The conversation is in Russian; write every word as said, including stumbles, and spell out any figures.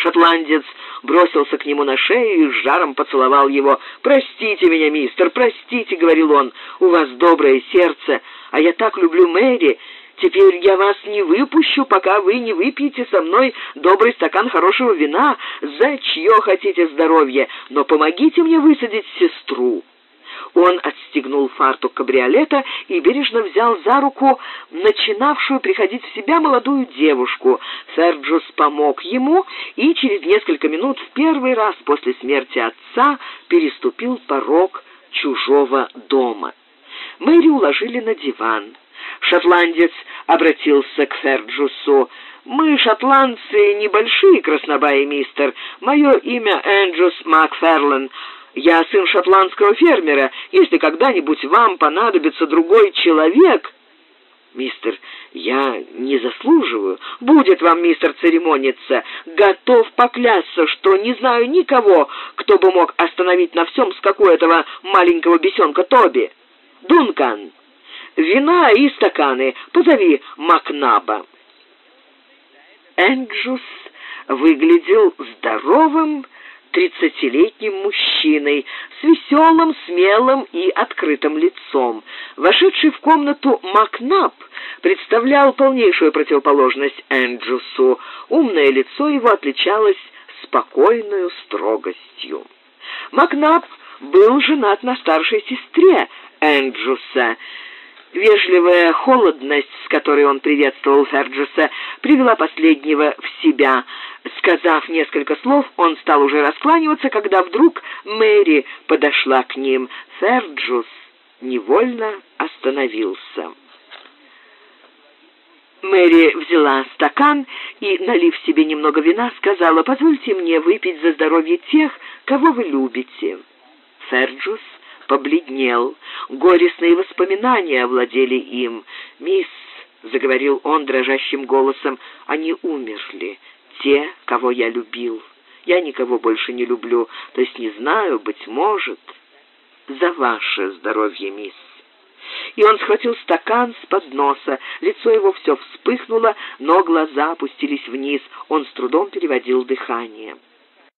Шотландец бросился к нему на шею и с жаром поцеловал его. «Простите меня, мистер, простите», — говорил он, — «у вас доброе сердце, а я так люблю Мэри. Теперь я вас не выпущу, пока вы не выпьете со мной добрый стакан хорошего вина, за чье хотите здоровье, но помогите мне высадить сестру». Он отстегнул фартук кабриолета и бережно взял за руку начинавшую приходить в себя молодую девушку. Ферджус помог ему и через несколько минут в первый раз после смерти отца переступил порог чужого дома. Мэри уложили на диван. Шотландец обратился к Ферджусу. «Мы, шотландцы, небольшие краснобаи, мистер. Мое имя Энджус Макферлен. Я сын шотландского фермера. Если когда-нибудь вам понадобится другой человек...» «Мистер, я не заслуживаю. Будет вам, мистер, церемониться. Готов поклясться, что не знаю никого, кто бы мог остановить на всем скаку этого маленького бесенка Тоби. Дункан, вина и стаканы. Позови Макнаба». Энджус выглядел здоровым тридцатилетним мужчиной с веселым, смелым и открытым лицом. Вошедший в комнату Макнаб представлял полнейшую противоположность Энджусу. Умное лицо его отличалось спокойной строгостью. Макнаб был женат на старшей сестре Энджуса. Вежливая холодность, с которой он приветствовал Ферджуса, привела последнего в себя. Сказав несколько слов, он стал уже раскланиваться, когда вдруг Мэри подошла к ним. Ферджус невольно остановился. Мэри взяла стакан и, налив себе немного вина, сказала: «Позвольте мне выпить за здоровье тех, кого вы любите». Ферджус побледнел. Горестные воспоминания овладели им. «Мисс», — заговорил он дрожащим голосом, — «они умерли, те, кого я любил. Я никого больше не люблю, то есть не знаю, быть может, за ваше здоровье, мисс». И он схватил стакан с подноса. Лицо его все вспыхнуло, но глаза опустились вниз. Он с трудом переводил дыхание.